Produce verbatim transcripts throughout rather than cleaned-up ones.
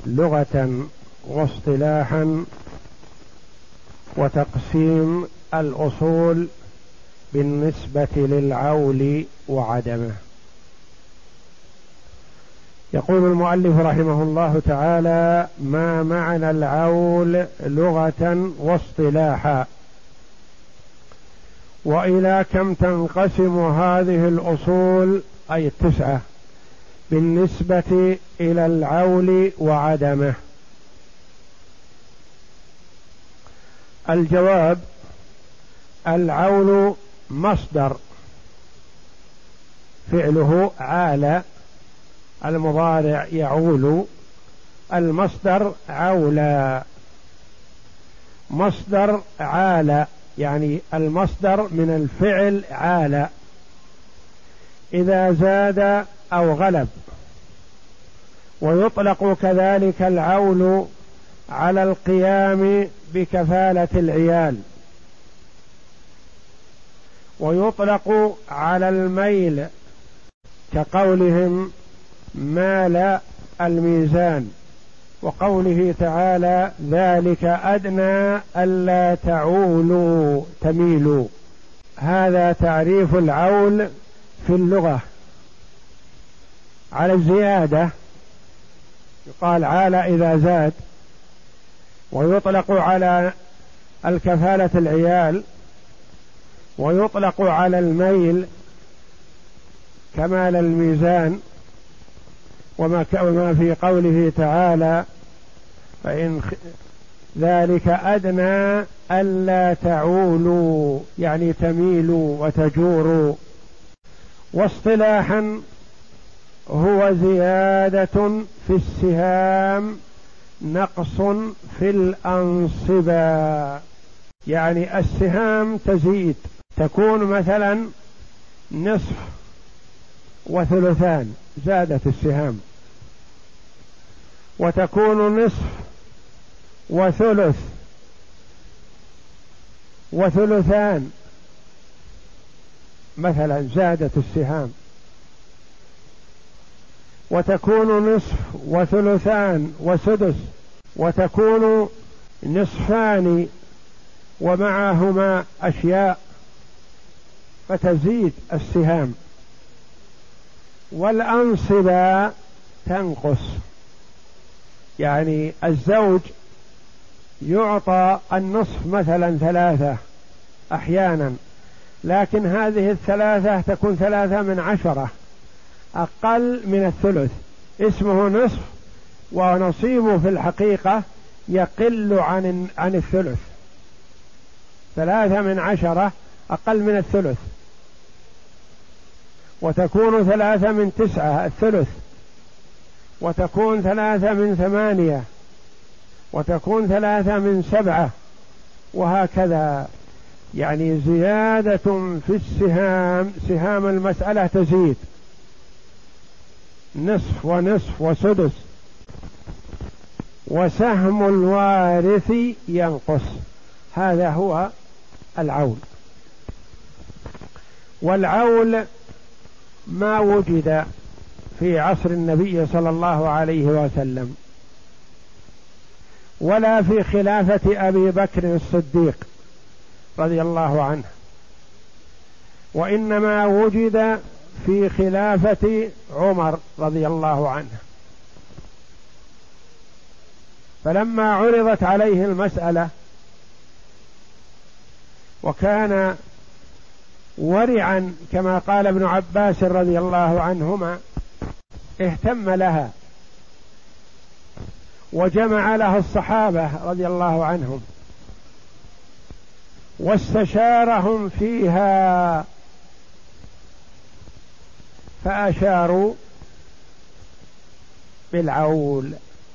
لغة واصطلاحا وتقسيم الأصول بالنسبة للعول وعدمه. يقول المؤلف رحمه الله تعالى: ما معنى العول لغة واصطلاحا، وإلى كم تنقسم هذه الأصول أي التسعة بالنسبة إلى العول وعدمه؟ الجواب: العول مصدر فعله عال، المضارع يعول، المصدر عولا، مصدر عال يعني المصدر من الفعل عال إذا زاد أو غلب. ويطلق كذلك العول على القيام بكفالة العيال، ويطلق على الميل كقولهم مال الميزان، وقوله تعالى ذلك أدنى ألا تعولوا تميلوا. هذا تعريف العول في اللغة. على الزيادة يقال عال إذا زاد، ويطلق على الكفالة العيال، ويطلق على الميل كمال الميزان، وما في قوله تعالى فإن ذلك أدنى ألا تعولوا يعني تميلوا وتجوروا. واصطلاحا هو زيادة في السهام نقص في الأنصبة، يعني السهام تزيد، تكون مثلا نصف وثلثان، زادت السهام، وتكون نصف وثلث وثلثان مثلا، زادت السهام، وتكون نصف وثلثان وسدس، وتكون نصفان ومعهما أشياء، فتزيد السهام. والأنصبة تنقص، يعني الزوج يعطى النصف مثلا ثلاثة أحيانا، لكن هذه الثلاثة تكون ثلاثة من عشرة، أقل من الثلث، اسمه نصف، ونصيبه في الحقيقة يقل عن عن الثلث. ثلاثة من عشرة أقل من الثلث، وتكون ثلاثة من تسعة الثلث، وتكون ثلاثة من ثمانية، وتكون ثلاثة من سبعة، وهكذا. يعني زيادة في السهام، سهام المسألة تزيد، نصف ونصف وسدس. وسهم الوارث ينقص، هذا هو العول. والعول ما وجد في عصر النبي صلى الله عليه وسلم، ولا في خلافة أبي بكر الصديق رضي الله عنه، وإنما وجد في خلافة عمر رضي الله عنه. فلما عرضت عليه المسألة وكان ورعا كما قال ابن عباس رضي الله عنهما، اهتم لها وجمع لها الصحابة رضي الله عنهم واستشارهم فيها، فأشاروا بالعول،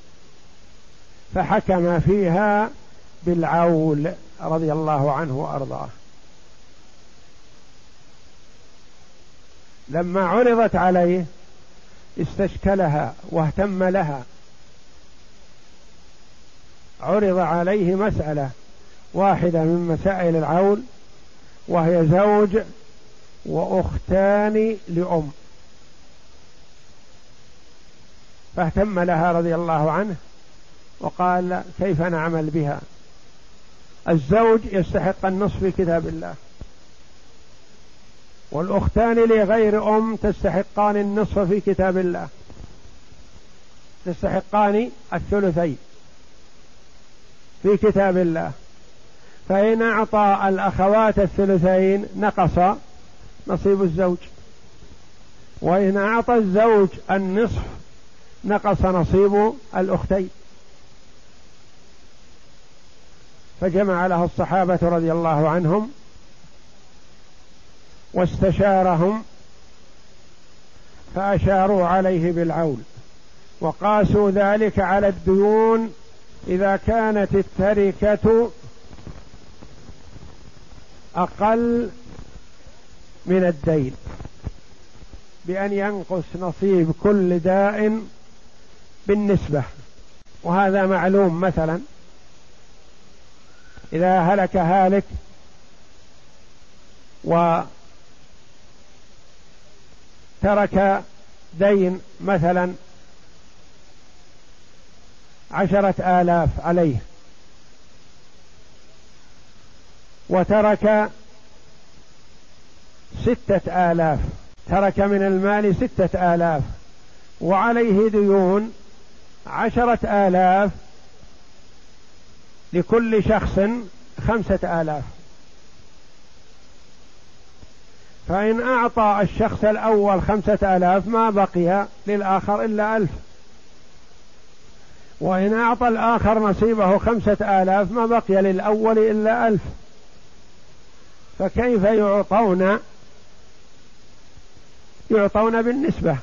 فحكم فيها بالعول رضي الله عنه وأرضاه. لما عرضت عليه استشكلها واهتم لها. عرض عليه مسألة واحدة من مسائل العول، وهي زوج وأختان لأم، فاهتم لها رضي الله عنه وقال كيف نعمل بها؟ الزوج يستحق النصف في كتاب الله، والأختان لغير أم تستحقان النصف في كتاب الله، تستحقان الثلثين في كتاب الله. فإن أعطى الأخوات الثلثين نقص نصيب الزوج، وإن أعطى الزوج النصف نقص نصيب الأختين. فجمع له الصحابة رضي الله عنهم واستشارهم فأشاروا عليه بالعول، وقاسوا ذلك على الديون إذا كانت التركة أقل من الدين، بأن ينقص نصيب كل داء بالنسبة. وهذا معلوم، مثلا إذا هلك هالك وترك دين مثلا عشرة آلاف عليه، وترك ستة آلاف، ترك من المال ستة آلاف وعليه ديون عشرة آلاف، لكل شخص خمسة آلاف. فإن أعطى الشخص الأول خمسة آلاف ما بقي للآخر إلا ألف، وإن أعطى الآخر نصيبه خمسة آلاف ما بقي للأول إلا ألف. فكيف يعطون؟ يعطون بالنسبة.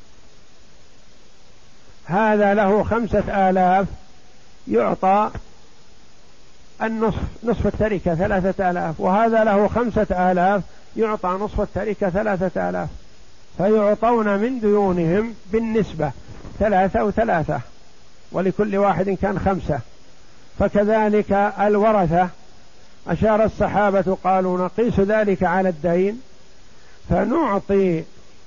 هذا له خمسة آلاف يعطى النصف، نصف التركة ثلاثة آلاف، وهذا له خمسة آلاف يعطى نصف التركة ثلاثة آلاف، فيعطون من ديونهم بالنسبة ثلاثة وثلاثة، ولكل واحد كان خمسة. فكذلك الورثة أشار الصحابة قالوا نقيس ذلك على الدين، فنعطي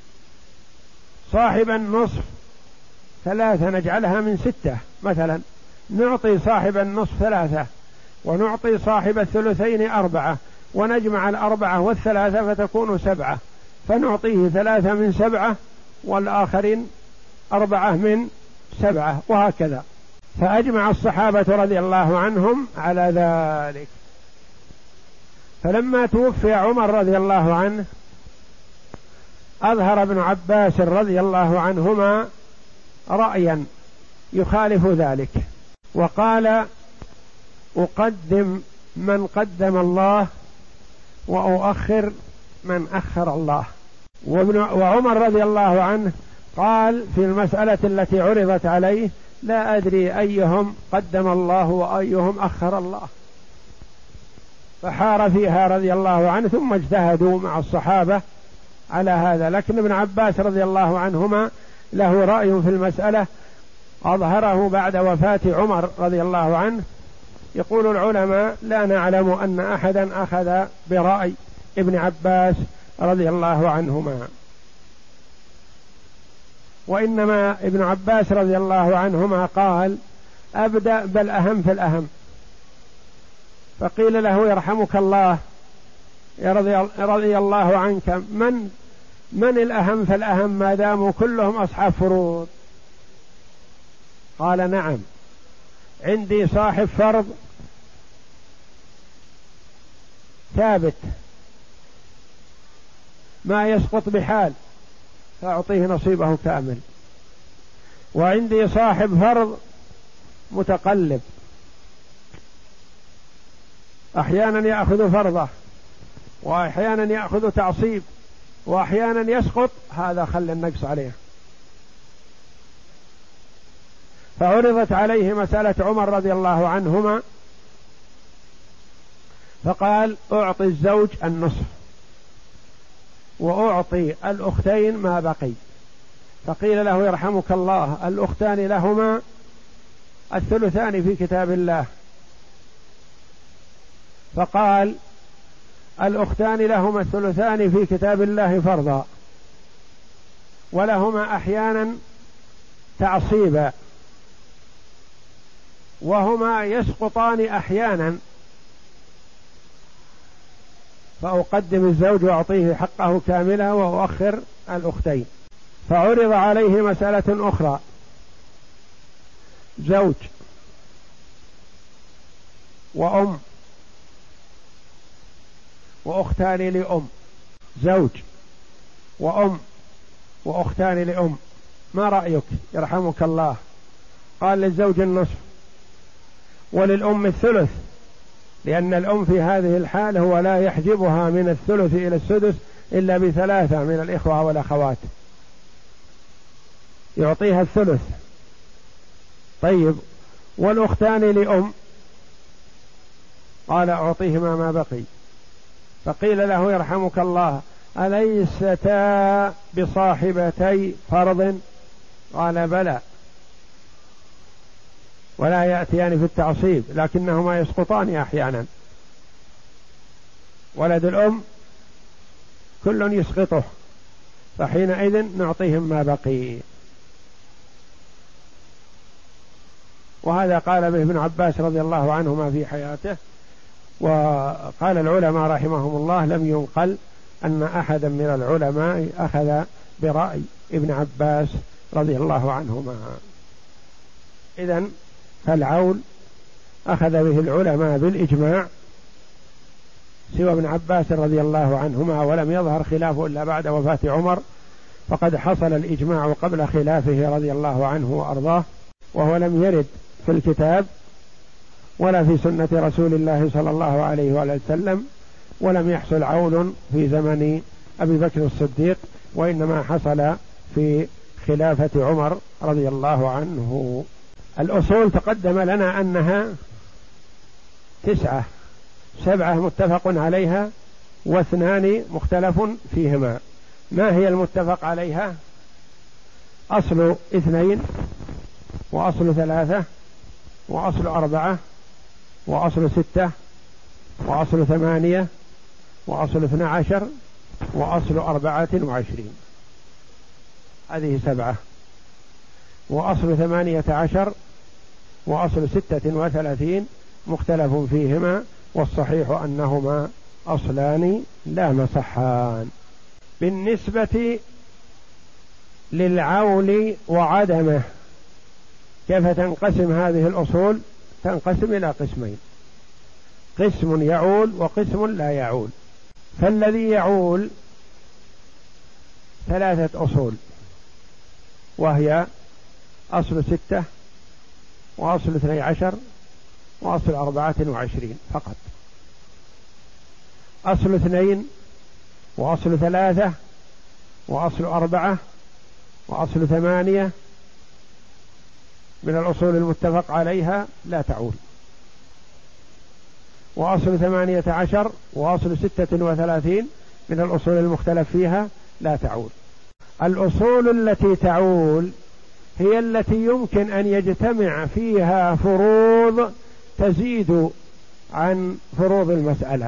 صاحب النصف ثلاثة، نجعلها من ستة مثلا، نعطي صاحب النصف ثلاثة، ونعطي صاحب الثلثين أربعة، ونجمع الأربعة والثلاثة فتكون سبعة، فنعطيه ثلاثة من سبعة والآخرين أربعة من سبعة، وهكذا. فأجمع الصحابة رضي الله عنهم على ذلك. فلما توفي عمر رضي الله عنه أظهر ابن عباس رضي الله عنهما رأيا يخالف ذلك، وقال أقدم من قدم الله وأؤخر من أخر الله. وعمر رضي الله عنه قال في المسألة التي عرضت عليه لا أدري أيهم قدم الله وأيهم أخر الله، فحار فيها رضي الله عنه، ثم اجتهدوا مع الصحابة على هذا. لكن ابن عباس رضي الله عنهما له رأي في المسألة أظهره بعد وفاة عمر رضي الله عنه. يقول العلماء لا نعلم أن أحدا أخذ برأي ابن عباس رضي الله عنهما، وإنما ابن عباس رضي الله عنهما قال أبدأ بل أهم في الأهم. فقيل له يرحمك الله يا رضي, رضي الله عنك، من من الأهم فالأهم ما داموا كلهم أصحاب فروض؟ قال نعم، عندي صاحب فرض ثابت ما يسقط بحال فأعطيه نصيبه كامل، وعندي صاحب فرض متقلب أحيانا يأخذ فرضه وأحيانا يأخذ تعصيب وأحيانا يسقط، هذا خل النقص عليه. فعرضت عليه مسألة عمر رضي الله عنهما، فقال أعطي الزوج النصف وأعطي الأختين ما بقي. فقيل له يرحمك الله الأختان لهما الثلثان في كتاب الله، فقال الأختان لهما الثلثان في كتاب الله فرضا، ولهما أحيانا تعصيبا، وهما يسقطان أحيانا، فأقدم الزوج وأعطيه حقه كاملا وأؤخر الأختين. فعرض عليه مسألة أخرى، زوج وأم وأختان لأم، زوج وأم وأختان لأم، ما رأيك يرحمك الله؟ قال للزوج النصف وللأم الثلث، لأن الأم في هذه الحال هو لا يحجبها من الثلث إلى السدس إلا بثلاثة من الإخوة والأخوات، يعطيها الثلث. طيب والأختان لأم؟ قال أعطيهما ما بقي. فقيل له يرحمك الله أليستا بصاحبتي فرض؟ قال بلى، ولا يأتيان في التعصيب، لكنهما يسقطان أحيانا. ولد الأم كل يسقطه، فحينئذ نعطيهم ما بقي. وهذا قال به ابن عباس رضي الله عنهما في حياته. وقال العلماء رحمهم الله لم ينقل أن أحدا من العلماء أخذ برأي ابن عباس رضي الله عنهما. إذن فالعول أخذ به العلماء بالإجماع سوى ابن عباس رضي الله عنهما، ولم يظهر خلافه إلا بعد وفاة عمر، فقد حصل الإجماع قبل خلافه رضي الله عنه وأرضاه، وهو لم يرد في الكتاب ولا في سنة رسول الله صلى الله عليه وسلم، ولم يحصل عول في زمن أبي بكر الصديق، وإنما حصل في خلافة عمر رضي الله عنه. الأصول تقدم لنا أنها تسعة، سبعة متفق عليها واثنان مختلف فيهما. ما هي المتفق عليها؟ أصل اثنين وأصل ثلاثة وأصل أربعة وأصل ستة وأصل ثمانية وأصل اثنى عشر وأصل أربعة وعشرين، هذه سبعة. وأصل ثمانية عشر وأصل ستة وثلاثين مختلف فيهما، والصحيح أنهما أصلان لا مصحان. بالنسبة للعول وعدمه كيف تنقسم هذه الأصول؟ تنقسم إلى قسمين، قسم يعول وقسم لا يعول. فالذي يعول ثلاثة أصول، وهي أصل ستة وأصل اثني عشر وأصل أربعة وعشرين فقط. أصل اثنين وأصل ثلاثة وأصل أربعة وأصل ثمانية من الأصول المتفق عليها لا تعول، وأصل ثمانية عشر وأصل ستة وثلاثين من الأصول المختلف فيها لا تعول. الأصول التي تعول هي التي يمكن أن يجتمع فيها فروض تزيد عن فروض المسألة،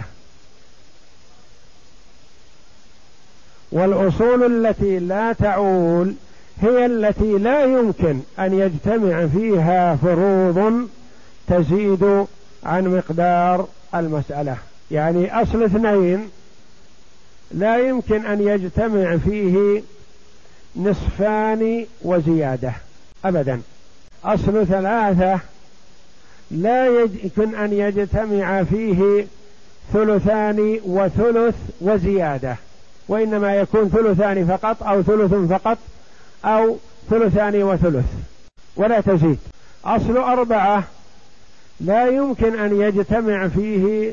والأصول التي لا تعول هي التي لا يمكن أن يجتمع فيها فروض تزيد عن مقدار المسألة. يعني أصل اثنين لا يمكن أن يجتمع فيه نصفان وزيادة أبدا. أصل ثلاثة لا يمكن أن يجتمع فيه ثلثان وثلث وزيادة، وإنما يكون ثلثان فقط أو ثلث فقط أو ثلثان وثلث ولا تزيد. أصل أربعة لا يمكن أن يجتمع فيه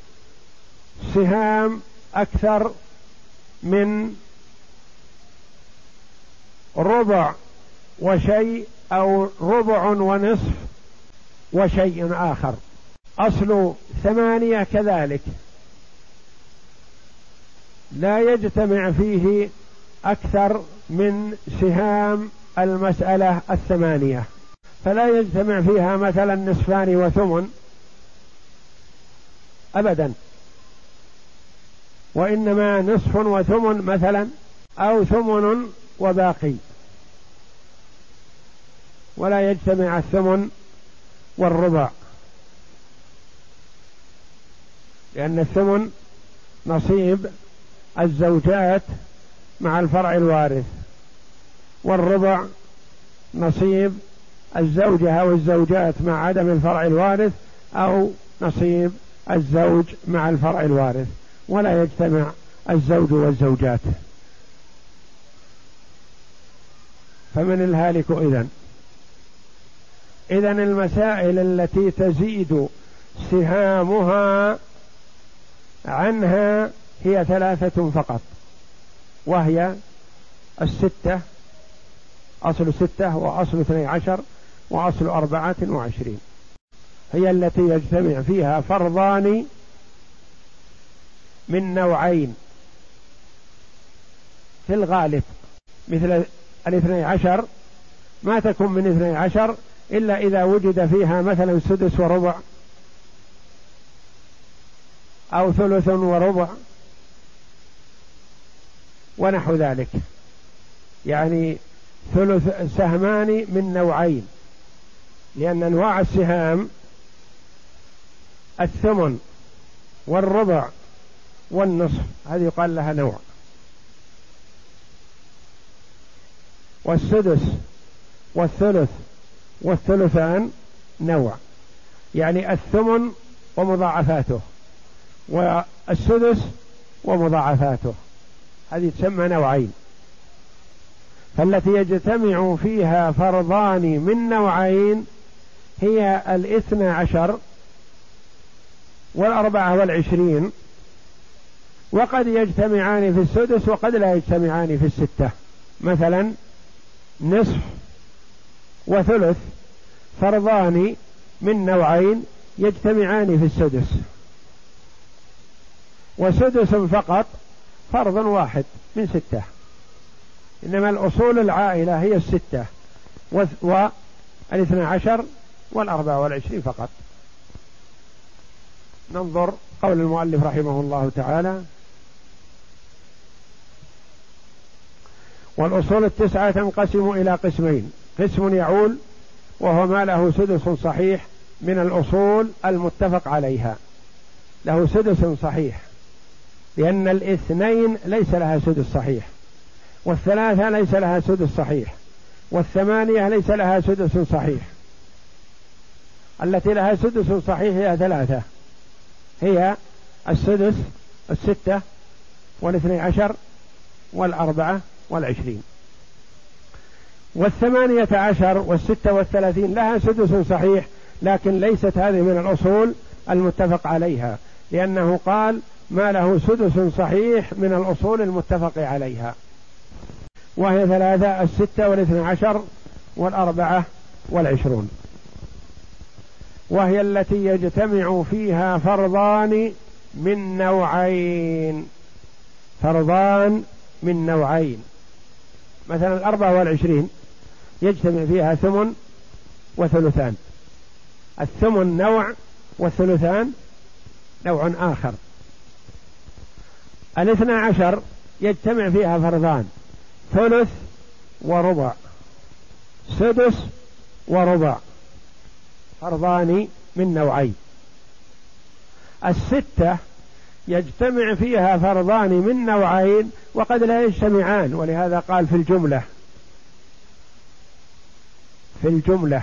سهام أكثر من ربع وشيء أو ربع ونصف وشيء آخر. أصل ثمانية كذلك لا يجتمع فيه أكثر من سهام المسألة الثمانية، فلا يجتمع فيها مثلا نصفان وثمن أبدا، وإنما نصف وثمن مثلا أو ثمن وباقي، ولا يجتمع الثمن والربع، لأن الثمن نصيب الزوجات مع الفرع الوارث، والربع نصيب الزوجة أو الزوجات مع عدم الفرع الوارث، أو نصيب الزوج مع الفرع الوارث، ولا يجتمع الزوج والزوجات. فمن الهالك إذن؟ إذن المسائل التي تزيد سهامها عنها هي ثلاثة فقط، وهي الستة، أصل ستة وأصل اثني عشر وأصل أربعة وعشرين، هي التي يجتمع فيها فرضان من نوعين في الغالب، مثل الاثني عشر ما تكون من اثني عشر إلا إذا وجد فيها مثلا سدس وربع أو ثلث وربع ونحو ذلك، يعني ثلث سهمان من نوعين، لأن أنواع السهام الثمن والربع والنصف، هذه يقال لها نوع، والسدس والثلث والثلثان نوع، يعني الثمن ومضاعفاته والسدس ومضاعفاته، هذه تسمى نوعين. فالتي يجتمع فيها فرضان من نوعين هي الاثنى عشر والأربعة والعشرين، وقد يجتمعان في السدس وقد لا يجتمعان في الستة، مثلا نصف وثلث فرضان من نوعين يجتمعان في السدس، وسدس فقط فرض واحد من ستة، إنما الأصول العائلة هي الستة والاثنى عشر والأربعة والعشرين فقط. ننظر قول المؤلف رحمه الله تعالى: والأصول التسعة تنقسم إلى قسمين: قسم يعول وهو ما له سدس صحيح من الأصول المتفق عليها، له سدس صحيح، لأن الاثنين ليس لها سدس صحيح، والثلاثة ليس لها سدس صحيح، والثمانية ليس لها سدس صحيح. التي لها سدس صحيح هي ثلاثة، هي السدس الستة والاثني عشر والأربعة والعشرين. والثمانية عشر والستة والثلاثين لها سدس صحيح، لكن ليست هذه من الأصول المتفق عليها، لأنه قال ما له سدس صحيح من الأصول المتفق عليها، وهي ثلاثة: الستة والاثنى عشر والأربعة والعشرون، وهي التي يجتمع فيها فرضان من نوعين، فرضان من نوعين. مثلا الأربعة والعشرين يجتمع فيها ثمن وثلثان، الثمن نوع والثلثان نوع آخر. الاثنى عشر يجتمع فيها فرضان: ثلث وربع، سدس وربع، فرضان من نوعين. الستة يجتمع فيها فرضان من نوعين وقد لا يجتمعان، ولهذا قال في الجملة في الجملة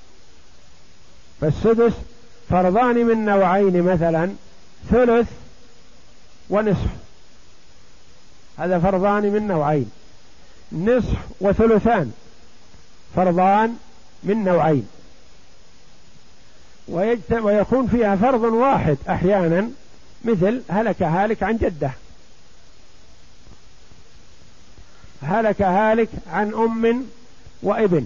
فالسدس فرضان من نوعين، مثلا ثلث ونصف، هذا فرضان من نوعين. نصف وثلثان فرضان من نوعين. ويكون فيها فرض واحد أحيانا، مثل هلك هالك عن جدة، هلك هالك عن أم وابن،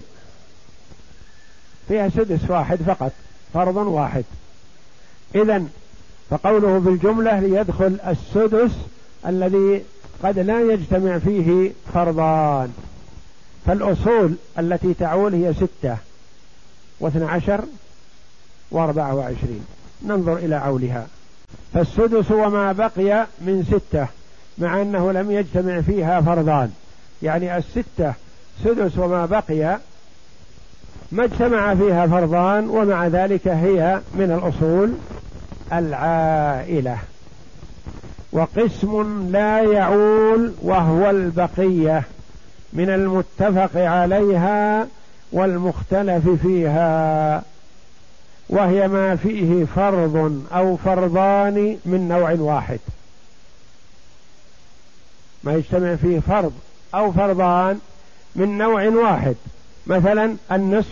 فيها سدس واحد فقط، فرض واحد. إذن فقوله بالجملة ليدخل السدس الذي قد لا يجتمع فيه فرضان. فالأصول التي تعول هي ستة واثنى عشر واربعة وعشرين. ننظر إلى عولها. فالسدس وما بقي من ستة، مع أنه لم يجتمع فيها فرضان، يعني الستة سدس وما بقي ما اجتمع فيها فرضان ومع ذلك هي من الأصول العائلة. وقسم لا يعول وهو البقية من المتفق عليها والمختلف فيها، وهي ما فيه فرض أو فرضان من نوع واحد. ما يجتمع فيه فرض أو فرضان من نوع واحد، مثلا النصف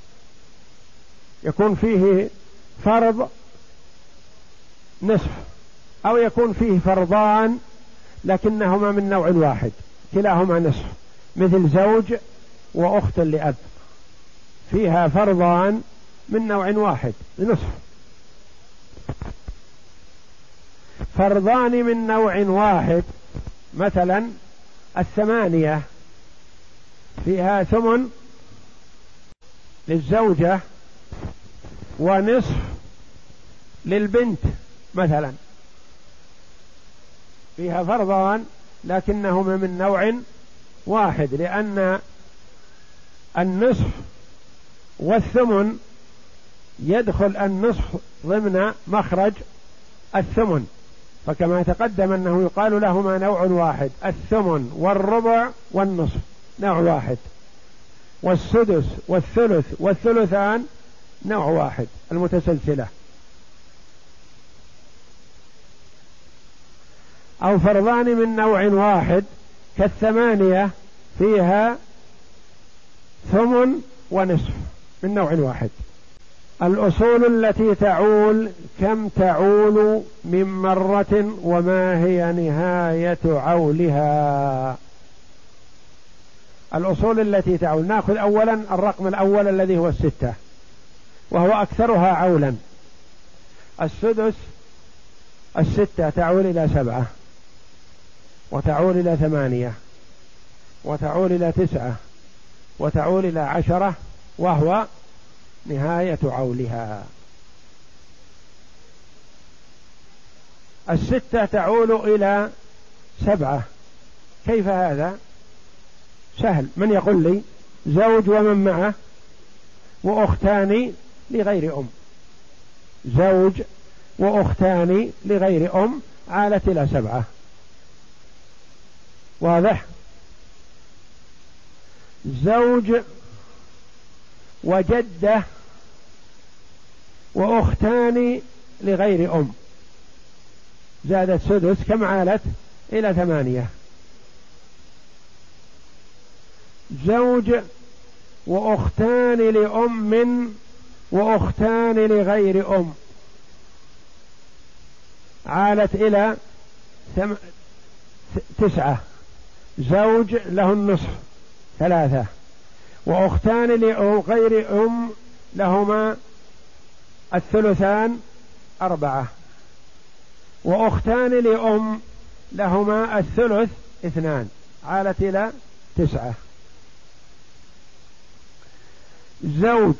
يكون فيه فرض نصف، أو يكون فيه فرضان لكنهما من نوع واحد كلاهما نصف، مثل زوج وأخت لأب فيها فرضان من نوع واحد نصف. فرضان من نوع واحد مثلا الثمانية فيها ثمن للزوجة ونصف للبنت، مثلا فيها فرضان لكنهما من نوع واحد، لأن النصف والثمن يدخل النصف ضمن مخرج الثمن، فكما تقدم أنه يقال لهما نوع واحد، الثمن والربع والنصف نوع واحد، والسدس والثلث والثلثان نوع واحد المتسلسلة. أو فرضان من نوع واحد كالثمانية فيها ثمن ونصف من نوع واحد. الأصول التي تعول كم تعول من مرة وما هي نهاية عولها؟ الأصول التي تعول نأخذ أولا الرقم الأول الذي هو الستة وهو أكثرها عولا. السدس الستة تعول إلى سبعة وتعول إلى ثمانية وتعول إلى تسعة وتعول إلى عشرة وهو نهاية عولها. الستة تعول إلى سبعة، كيف هذا؟ سهل، من يقول لي؟ زوج ومن معه وأختان لغير أم، زوج وأختان لغير أم عالت إلى سبعة، واضح؟ زوج وجدة وأختان لغير أم زادت سدس، كم عالت؟ إلى ثمانية. زوج وأختان لأم وأختان لغير أم عالت إلى ثم... تسعة. زوج له النصف ثلاثة، وأختان لغير أم لهما الثلثان أربعة، وأختان لأم لهما الثلث اثنان عالت إلى تسعة. زوج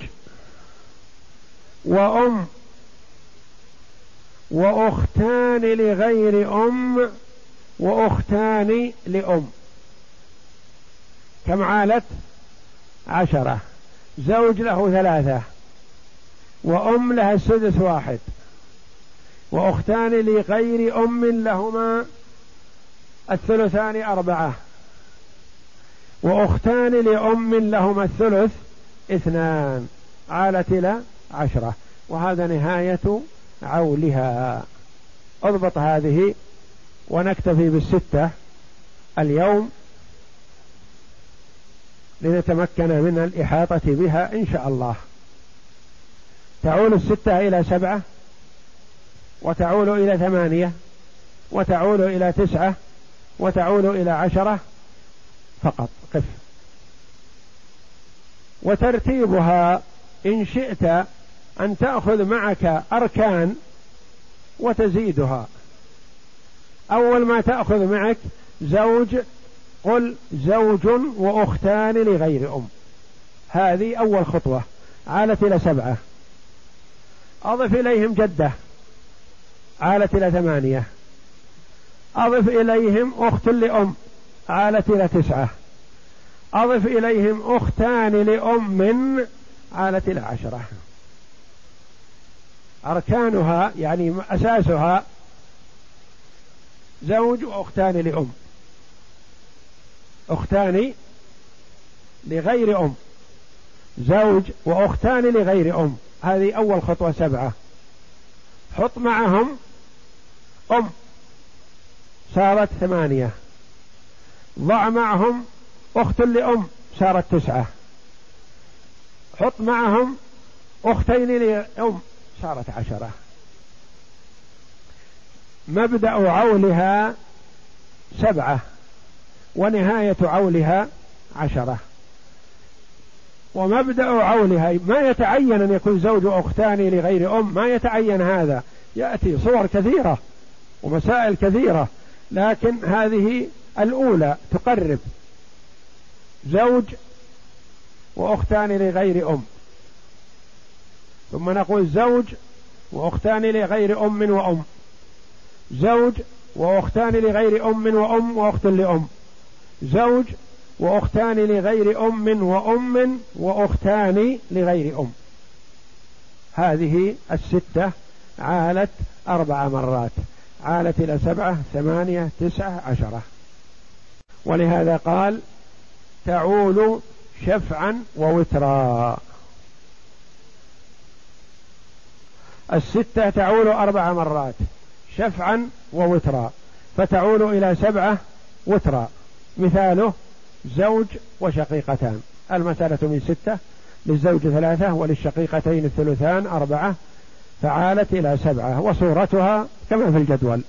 وأم وأختان لغير أم وأختان لأم كم عالت؟ عشرة. زوج له ثلاثة وأم لها السدس واحد، وأختان لغير أم لهما الثلثان أربعة، وأختان لأم لهما الثلث اثنان عالت إلى عشرة، وهذا نهاية عولها. اضبط هذه ونكتفي بالستة اليوم لنتمكن من الإحاطة بها إن شاء الله. تعول الستة إلى سبعة وتعول إلى ثمانية وتعول إلى تسعة وتعول إلى عشرة فقط، قف. وترتيبها إن شئت أن تأخذ معك أركان وتزيدها. أول ما تأخذ معك زوج، قل زوج وأختان لغير أم، هذه أول خطوة عالت إلى سبعة. أضف إليهم جدة عالت إلى ثمانية، أضف إليهم أخت لأم عالت إلى تسعة، أضف إليهم أختان لأم عالت إلى عشرة. أركانها يعني أساسها زوج وأختان لأم، أختان لغير أم، زوج وأختان لغير أم، هذه أول خطوة سبعة. حط معهم أم صارت ثمانية، ضع معهم أخت لأم صارت تسعة، حط معهم أختين لأم صارت عشرة. مبدأ عولها سبعة ونهاية عولها عشرة. ومبدأ عولها ما يتعين أن يكون زوج أختان لغير أم، ما يتعين هذا، يأتي صور كثيرة ومسائل كثيرة، لكن هذه الأولى تقرب زوج وأختان لغير أم، ثم نقول زوج وأختان لغير أم وأم، زوج وأختان لغير أم وأم وأخت لأم، زوج وأختان لغير أم وأم وأختان لغير أم. هذه الستة عالت أربع مرات، عالت إلى سبعة ثمانية تسعة عشرة. ولهذا قال تعول شفعا ووترا. الستة تعول أربع مرات شفعا ووترا، فتعول إلى سبعة وترا. مثاله زوج وشقيقتان، المسألة من ستة، للزوج ثلاثة وللشقيقتين الثلثان أربعة، فعالت إلى سبعة، وصورتها كما في الجدول.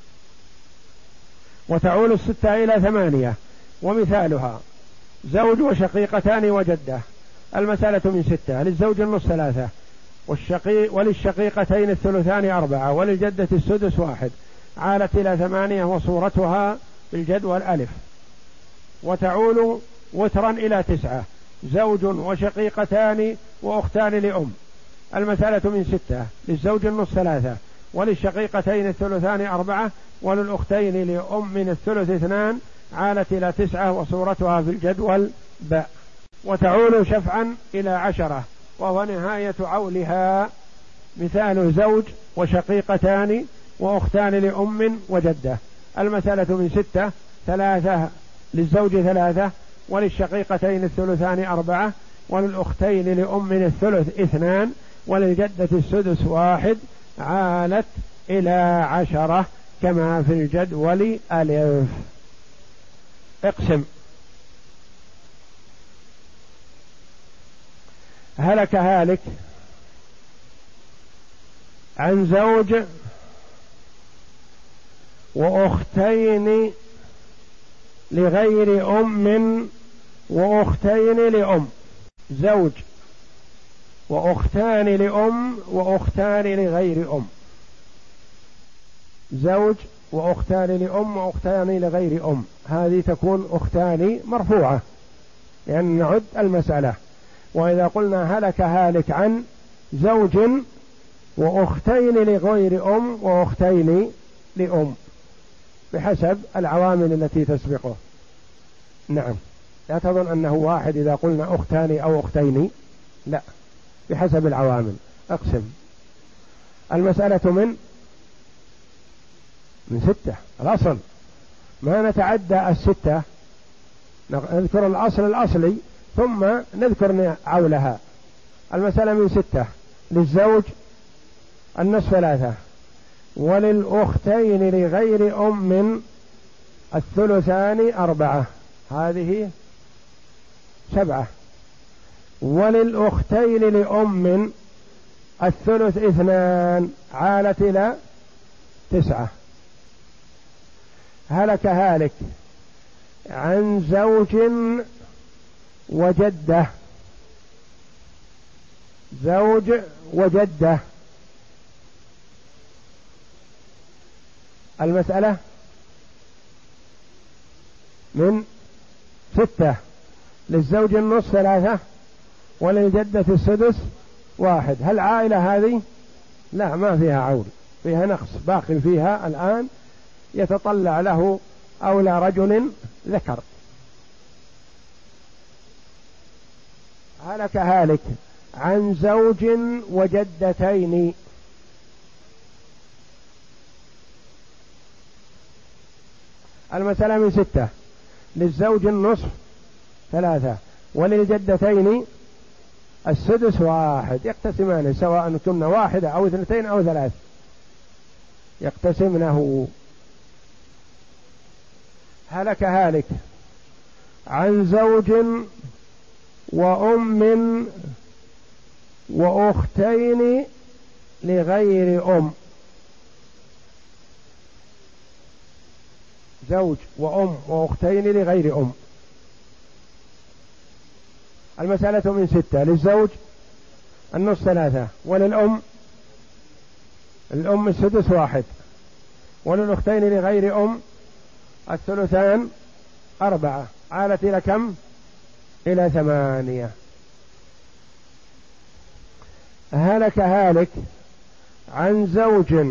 وتعول الستة إلى ثمانية، ومثالها زوج وشقيقتان وجدة، المسألة من ستة، للزوج النص ثلاثة، والشقيق وللشقيقتين الثلثان أربعة، وللجدة السدس واحد، عالت إلى ثمانية، وصورتها بالجدول ألف. وتعول وترا إلى تسعة، زوج وشقيقتان وأختان لأم، المسألة من ستة، للزوج النص ثلاثة، وللشقيقتين الثلثان أربعة، وللأختين لأم من الثلث اثنان، عالت إلى تسعة، وصورتها في الجدول باء. وتعول شفعا إلى عشرة، وهو نهاية عولها. مثال زوج وشقيقتان وأختان لأم وجدة، المسألة من ستة، ثلاثة للزوج ثلاثة، وللشقيقتين الثلثان أربعة، وللأختين لأم من الثلث اثنان، وللجدة السدس واحد، عالت إلى عشرة كما في الجدول ألف. اقسم. هلك هالك عن زوج وأختين لغير أم وأختين لأم، زوج وأختان لأم وأختان لغير أم، زوج وأختان لأم وأختان لغير أم، هذه تكون أختان مرفوعة لأن نعد المسألة. وإذا قلنا هلك هالك عن زوج وأختين لغير أم وأختين لأم بحسب العوامل التي تسبقه. نعم، لا تظن أنه واحد إذا قلنا أختان أو أختين، لا، بحسب العوامل. أقسم. المسألة من من ستة، الأصل ما نتعدى الستة، نذكر الأصل الأصلي ثم نذكر عولها. المسألة من ستة، للزوج النصف ثلاثة، وللأختين لغير أم الثلثان أربعة، هذه سبعة، وللأختين لأم الثلث اثنان، عالت إلى تسعة. هلك هالك عن زوج وجدة، زوج وجدة، المسألة من ستة، للزوج النصف ثلاثة، وللجدة السدس واحد. هل عائلة هذه؟ لا، ما فيها عول، فيها نقص باقي فيها الآن، يتطلع له أولى رجل ذكر. هلك هالك عن زوج وجدتين. المسألة من ستة، للزوج النصف ثلاثة، وللجدتين السدس واحد، يقتسمان سواء كنا واحدة أو اثنتين أو ثلاث يقتسمنه. هلك هالك عن زوج وأم وأختين لغير أم. زوج وأم وأختين لغير أم. المسألة من ستة، للزوج النصف ثلاثة، وللأم الأم السدس واحد، وللأختين لغير أم الثلثان أربعة، عالت إلى كم؟ إلى ثمانية. هلك هالك عن زوج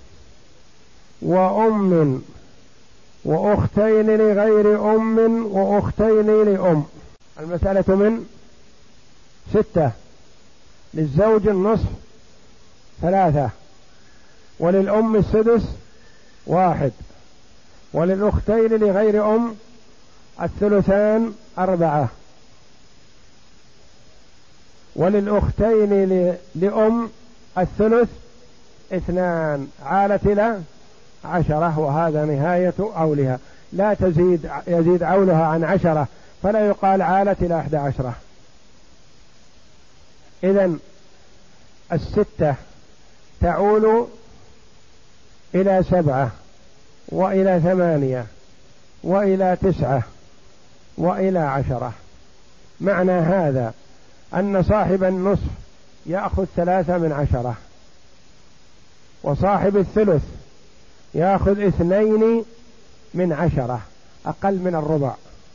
وأم وأختين لغير أم وأختين لأم. المسألة من ستة، للزوج النصف ثلاثة، وللأم السدس واحد، وللأختين لغير أم الثلثان أربعة، وللأختين لأم الثلث اثنان، عالت إلى عشرة، وهذا نهاية عولها، لا تزيد، يزيد عولها عن عشرة فلا يقال عالت إلى أحد عشرة. إذن الستة تعول إلى سبعة وإلى ثمانية وإلى تسعة وإلى عشرة. معنى هذا أن صاحب النصف يأخذ ثلاثة من عشرة، وصاحب الثلث يأخذ اثنين من عشرة، أقل من الربع،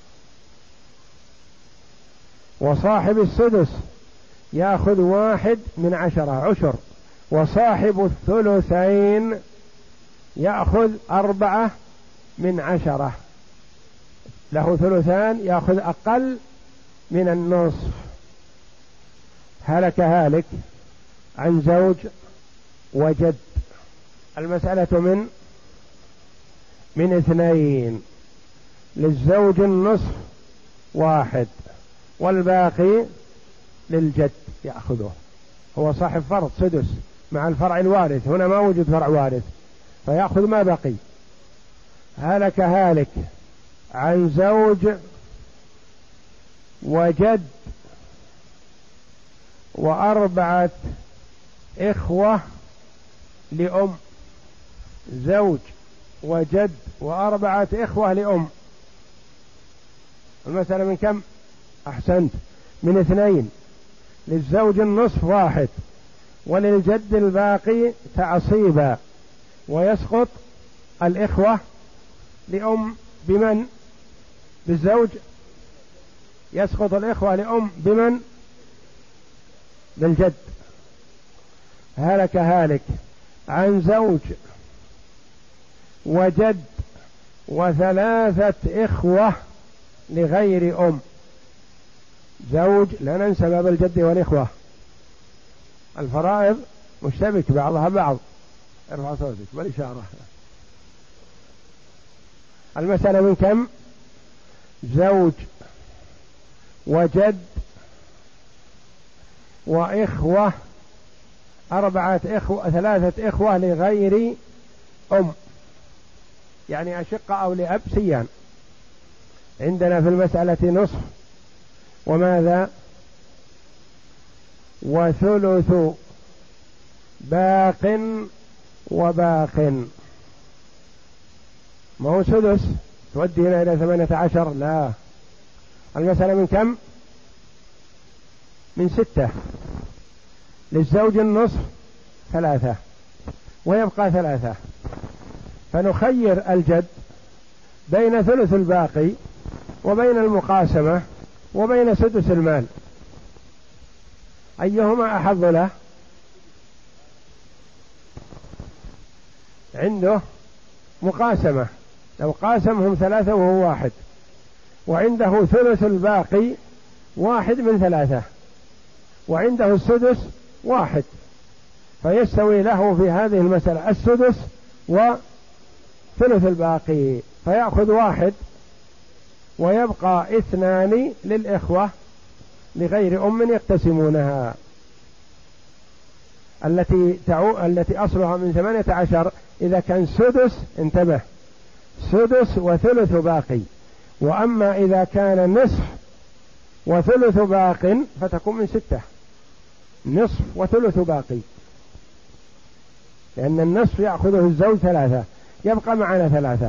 وصاحب السدس يأخذ واحد من عشرة عشر، وصاحب الثلثين يأخذ أربعة من عشرة، له ثلثان يأخذ أقل من النصف. هلك هالك عن زوج وجد. المسألة من من اثنين، للزوج النصف واحد، والباقي للجد يأخذه، هو صاحب فرض سدس مع الفرع الوارث، هنا ما وجد فرع وارث فيأخذ ما بقي. هلك هالك عن زوج وجد وأربعة إخوة لأم. زوج وجد وأربعة إخوة لأم. المسألة من كم؟ أحسنت، من اثنين، للزوج النصف واحد، وللجد الباقي تعصيبا، ويسقط الإخوة لأم بمن؟ بالزوج. يسقط الإخوة لأم بمن؟ بالجد. هلك هالك عن زوج وجد وثلاثة إخوة لغير أم. زوج، لا ننسى باب الجد والإخوة، الفرائض مشتبك بعضها بعض. ارفع صوتك بالإشارة. المسألة من كم؟ زوج وجد وإخوة، أربعة إخوة، ثلاثة إخوة لغير أم، يعني أشقة أو لأب سيان. عندنا في المسألة نصف وماذا؟ وثلث باق وباق. ما هو سدس تودينا إلى ثمانية عشر، لا. المسألة من كم؟ من ستة، للزوج النصف ثلاثة ويبقى ثلاثة، فنخير الجد بين ثلث الباقي وبين المقاسمة وبين سدس المال، أيهما أحظ له؟ عنده مقاسمة، لو قاسمهم ثلاثة وهو واحد، وعنده ثلث الباقي واحد من ثلاثة، وعنده السدس واحد، فيستوي له في هذه المسألة السدس وثلث الباقي، فيأخذ واحد ويبقى اثنان للإخوة لغير أم يقتسمونها، التي تعو... التي أصلها من ثمانية عشر إذا كان سدس، انتبه، سدس وثلث باقي. وأما إذا كان نصف وثلث باق فتكون من ستة، نصف وثلث باقي، لأن النصف يأخذه الزوج ثلاثة، يبقى معنا ثلاثة.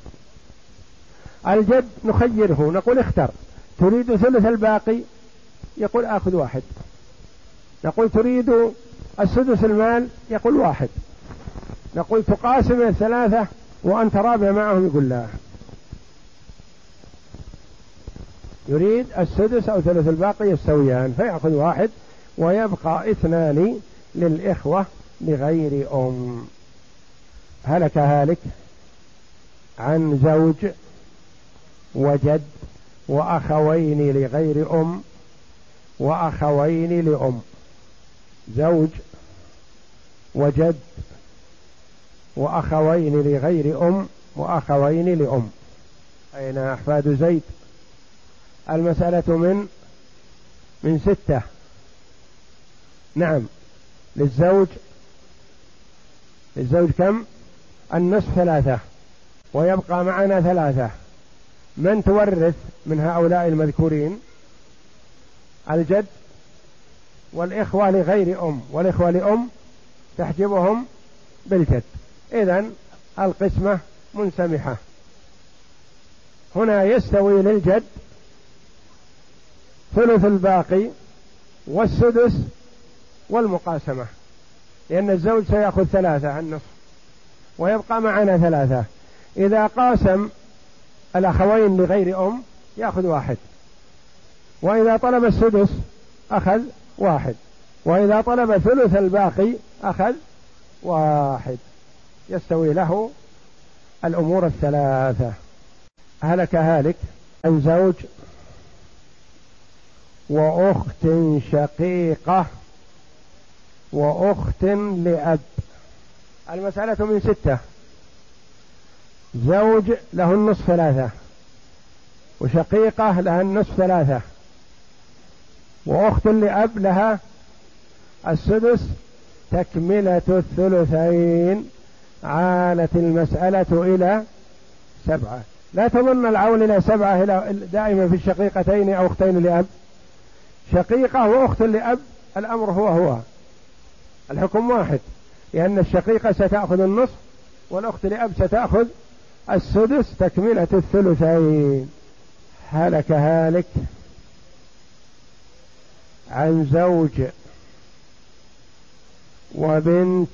الجد نخيره، نقول اختر، تريد ثلث الباقي؟ يقول آخذ واحد. نقول تريد السدس المال؟ يقول واحد. نقول تقاسم الثلاثة وأنت رابع معهم؟ يقول لا، يريد السدس أو ثلث الباقي يستويان، فيأخذ واحد ويبقى اثنان للإخوة لغير أم. هلك هالك عن زوج وجد وأخوين لغير أم وأخوين لأم. زوج وجد وأخوين لغير أم وأخوين لأم. أين أحفاد زيد؟ المسألة من من ستة. نعم، للزوج للزوج كم؟ النصف ثلاثة، ويبقى معنا ثلاثة. من تورث من هؤلاء المذكورين؟ الجد والإخوة لغير أم، والإخوة لأم تحجبهم بالجد، إذن القسمة منسمحة. هنا يستوي للجد ثلث الباقي والسدس والمقاسمة، لأن الزوج سيأخذ ثلاثة النصف ويبقى معنا ثلاثة. إذا قاسم الأخوين لغير أم يأخذ واحد، وإذا طلب السدس أخذ واحد، وإذا طلب ثلث الباقي أخذ واحد، يستوي له الأمور الثلاثة. هلك هالك عن زوج وأخت شقيقة وأخت لأب. المسألة من ستة. زوج له النصف ثلاثة، وشقيقة لها النصف ثلاثة، وأخت لأب لها السدس، تكملة الثلثين. عالت المسألة إلى سبعة. لا تظن العول إلى سبعة دائما في الشقيقتين أو أختين لأب. شقيقة وأخت لأب الأمر هو هو، الحكم واحد، لأن الشقيقة ستأخذ النصف والأخت لأب ستأخذ السدس، تكملة الثلثين. هلك هالك عن زوج وبنت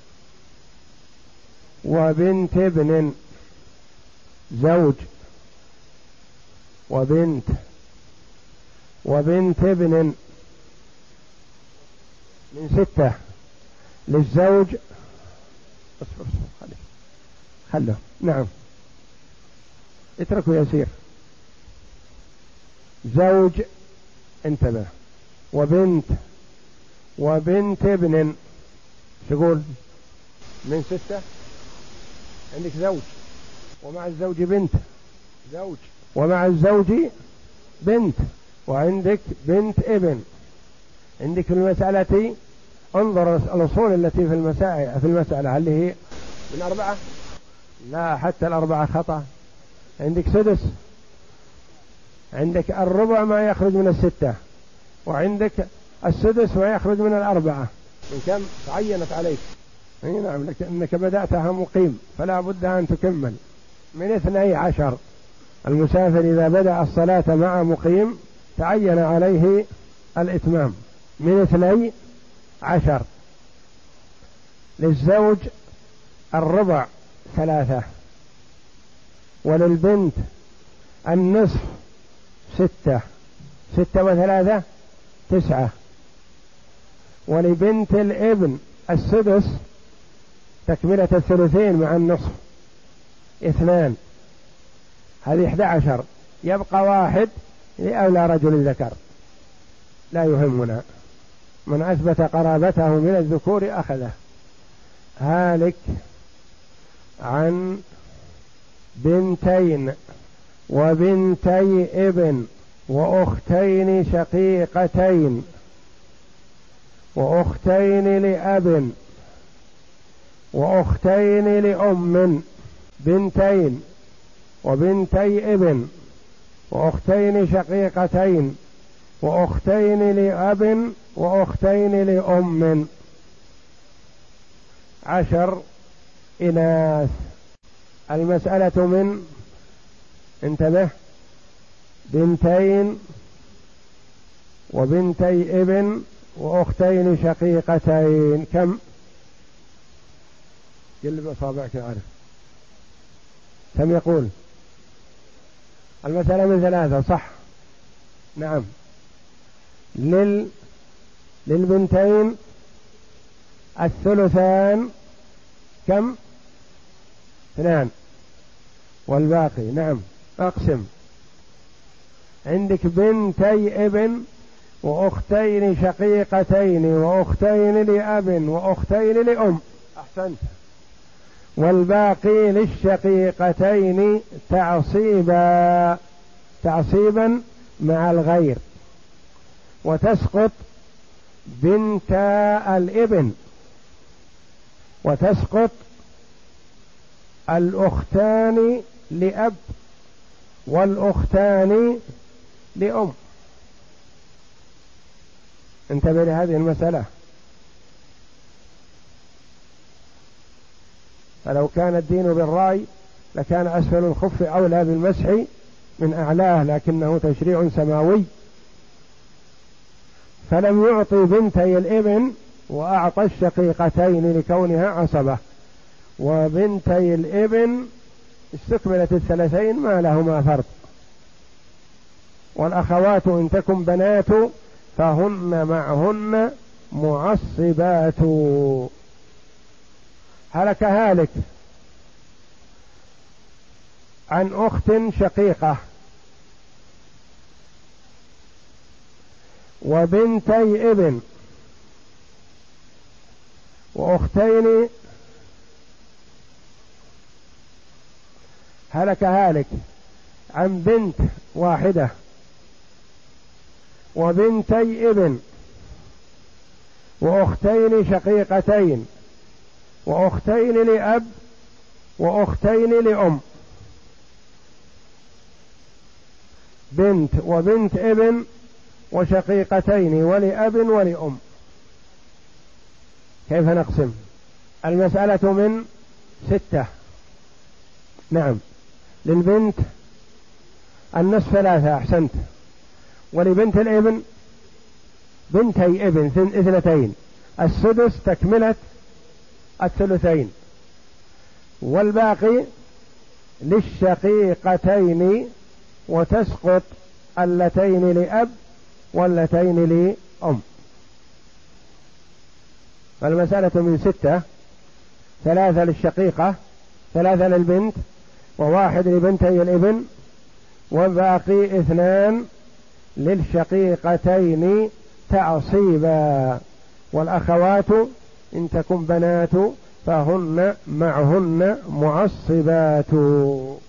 وبنت ابن. زوج وبنت وبنت ابن من ستة. للزوج اصبر خليه خله نعم اتركه يسير. زوج انتبه وبنت وبنت ابن، تقول من ستة. عندك زوج ومع الزوج بنت، زوج ومع الزوج بنت، وعندك بنت ابن. عندك في المسألة انظر الأصول التي في المسائل في المسألة، هل هي من أربعة؟ لا، حتى الأربعة خطأ. عندك سدس، عندك الربع ما يخرج من الستة، وعندك السدس ما يخرج من الأربعة. من كم تعينت عليك؟ اي نعم، انك بدأتها مقيم فلا بد ان تكمل. من اثني عشر. المسافر اذا بدأ الصلاة مع مقيم تعين عليه الاتمام من اثني عشر. للزوج الربع ثلاثة، وللبنت النصف ستة، ستة وثلاثة تسعة، ولبنت الابن السدس تكملة الثلثين مع النصف اثنان، هذه احدى عشر. يبقى واحد لأولى رجل ذكر، لا يهمنا. من أثبت قرابته من الذكور أخذه. هالك عن بنتين وبنتي ابن وأختين شقيقتين وأختين لأب وأختين لأم، بنتين وبنتي ابن وأختين شقيقتين وأختين لأب وأختين لأم، عشر إناث. المسألة من، انتبه، بنتين وبنتي ابن وأختين شقيقتين، كم؟ قلب أصابعك عارف كم يقول؟ المسألة من ثلاثة، صح؟ نعم. لل للبنتين الثلثان، كم؟ اثنان، والباقي، نعم، أقسم. عندك بنتي ابن وأختين شقيقتين وأختين لأب وأختين لأم، أحسنت. والباقي للشقيقتين تعصيبا، تعصيبا مع الغير، وتسقط بنت الابن، وتسقط الأختان لأب والأختان لأم. انتبه لهذه المسألة. فلو كان الدين بالرأي لكان أسفل الخف أولى بالمسح من أعلاه، لكنه تشريع سماوي، فلم يعطي بنتي الابن وأعطى الشقيقتين لكونها عصبة، وبنتي الابن استكملت الثلاثين ما لهما فرق. والأخوات إن تكن بنات فهن معهن معصبات. هلك هالك عن أخت شقيقة وبنتي ابن وأختين، هلك هالك عن بنت واحدة وبنتي ابن وأختين شقيقتين وأختين لأب وأختين لأم، بنت وبنت ابن وشقيقتين ولأب ولأم. كيف نقسم؟ المسألة من ستة. نعم. للبنت النصف ثلاثة، أحسنت. ولبنت الابن بنتي ابن اثنتين، السدس تكملة الثلثين، والباقي للشقيقتين وتسقط اللتين لأب واللتين لأم. فالمسألة من ستة، ثلاثة للشقيقة، ثلاثة للبنت، وواحد لبنتي الابن، والباقي اثنان للشقيقتين تعصيبا. والأخوات إن تكن بنات فهن معهن معصبات.